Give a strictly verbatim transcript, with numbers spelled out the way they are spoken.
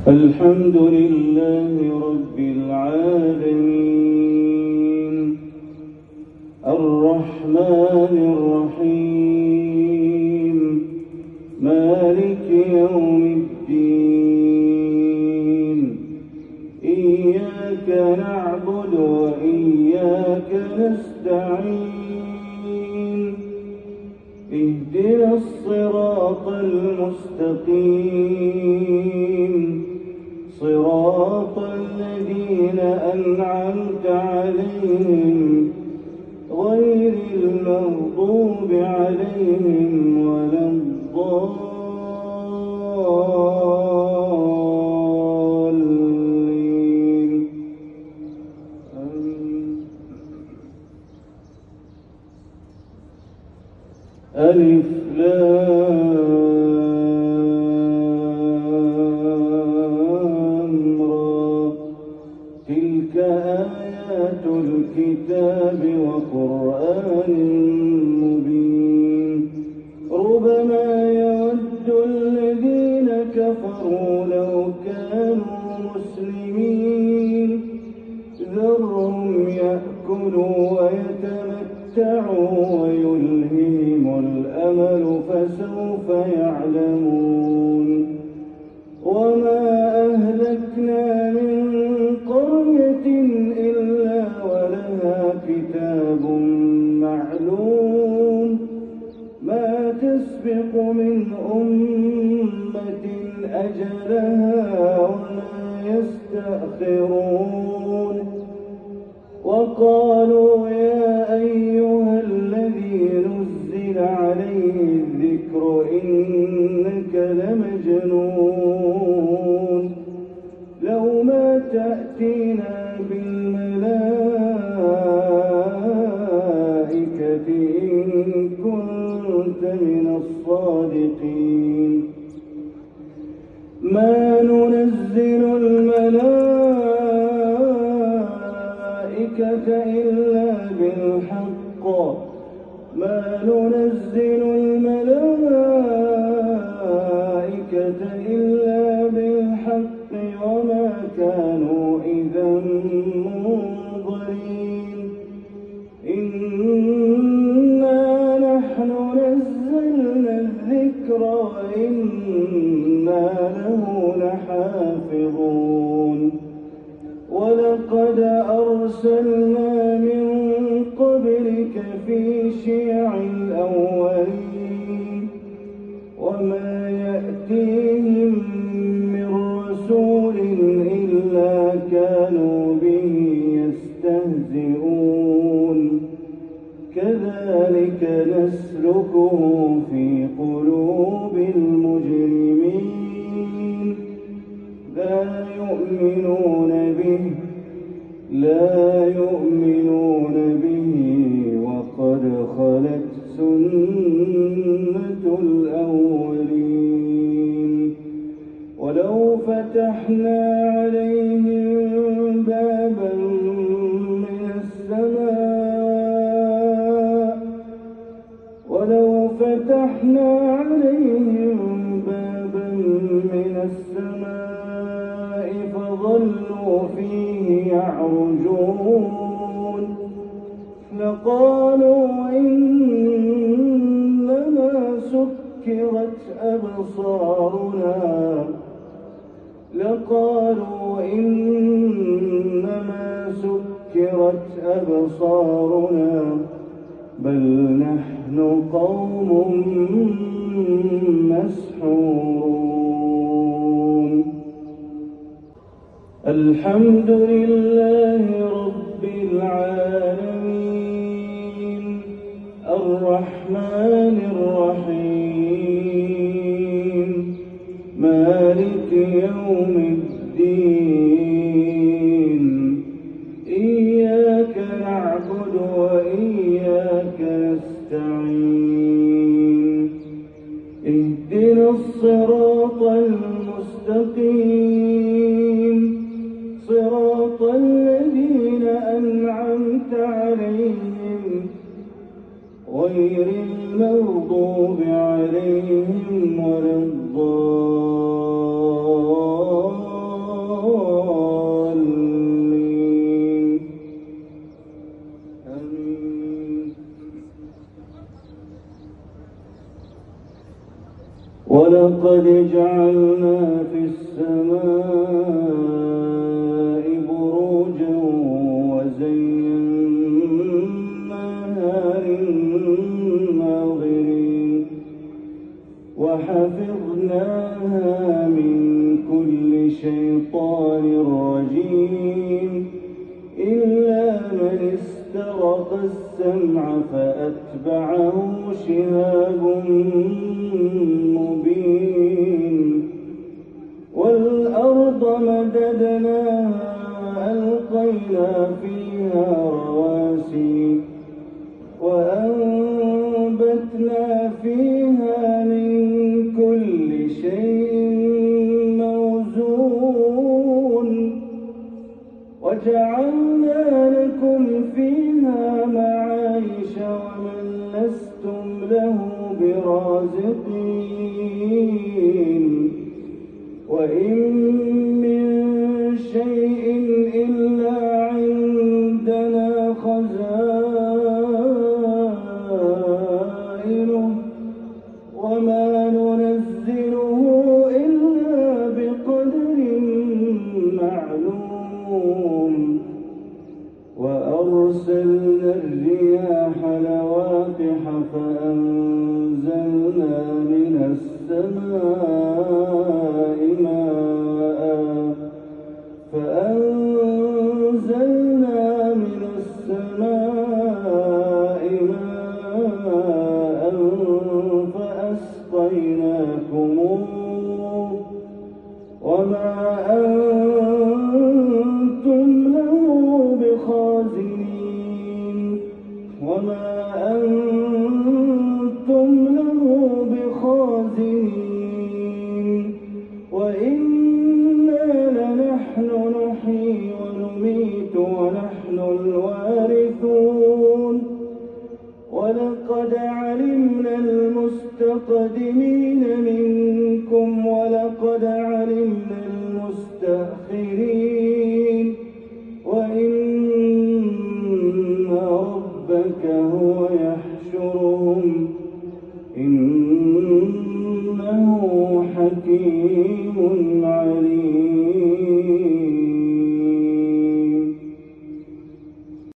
الحمد لله رب العالمين الرحمن الرحيم مالك يوم الدين إياك نعبد وإياك نستعين اهدنا الصراط المستقيم صراط الذين أنعمت عليهم غير المغضوب عليهم ولا الضالين ألف لام را تلك آيات الكتاب وقرآن مبين ربما يود الذين كفروا لو كانوا مسلمين ذرهم يأكلوا ويتمتعوا ويلههم الأمل فسوف يعلمون وما أهلكنا من قرية إلا ولها كتاب معلوم ما تسبق من أمة أجلها وما يستأخرون وقالوا يا أيها الذي نزل عليه الذكر إنك لمجنون لو ما تأتينا بالملائكة إن كنت من الصادقين ما ننزل الملائكة إلا بالحق ما ننزل الملائكة إلا بالحق وما كانوا إذا منظرين إنا نحن نزلنا الذكر وإنا له لحافظون ولقد أرسلنا من قبلك في شيع الأولين وما يأتيهم من رسول إلا كانوا به يستهزئون كذلك نسلكه في قلوب المجرمين لا يؤمنون به لا يؤمنون به وقد خلت سنة الأولين ولو فتحنا عليهم بابا من السماء ولو فتحنا عليهم بابا من السماء فظلوا فيه يعرجون لقالوا إنما سكرت أبصارنا لقالوا إنما سكرت أبصارنا بل نحن قوم مسحورون الحمد لله رب العالمين الرحمن الرحيم مالك يوم الدين إياك نعبد وإياك نستعين اهدنا الصراط المستقيم صراط الذين أنعمت عليهم غير المغضوب عليهم ولا الضالين جعلنا في السماء بروجا وزيناها للناظرين وحفظناها من كل شيطان رجيم إلا من استرق السمع فأتبعه شهاب مبين والأرض مددناها وألقينا فيها رواسي وأنبتنا فيها من كل شيء موزون وجعلنا لكم فيها معايش ومن لستم له برازقين وإن من شيء إلا عندنا خزائنه وما ننزله إلا بقدر معلوم وأرسلنا الرياح لواقح فأنزلنا من السماء ماء فأنزلنا من السماء ماء فأسقيناكموه وما أنتم له بخازنين وما أنتم له بخازنين وإنا لنحن نحيي ونميت ونحن الوارثون ولقد علمنا المستقدمين منكم ولقد علمنا المستأخرين وإن ربك هو يحشرهم إنه حكيم عليم.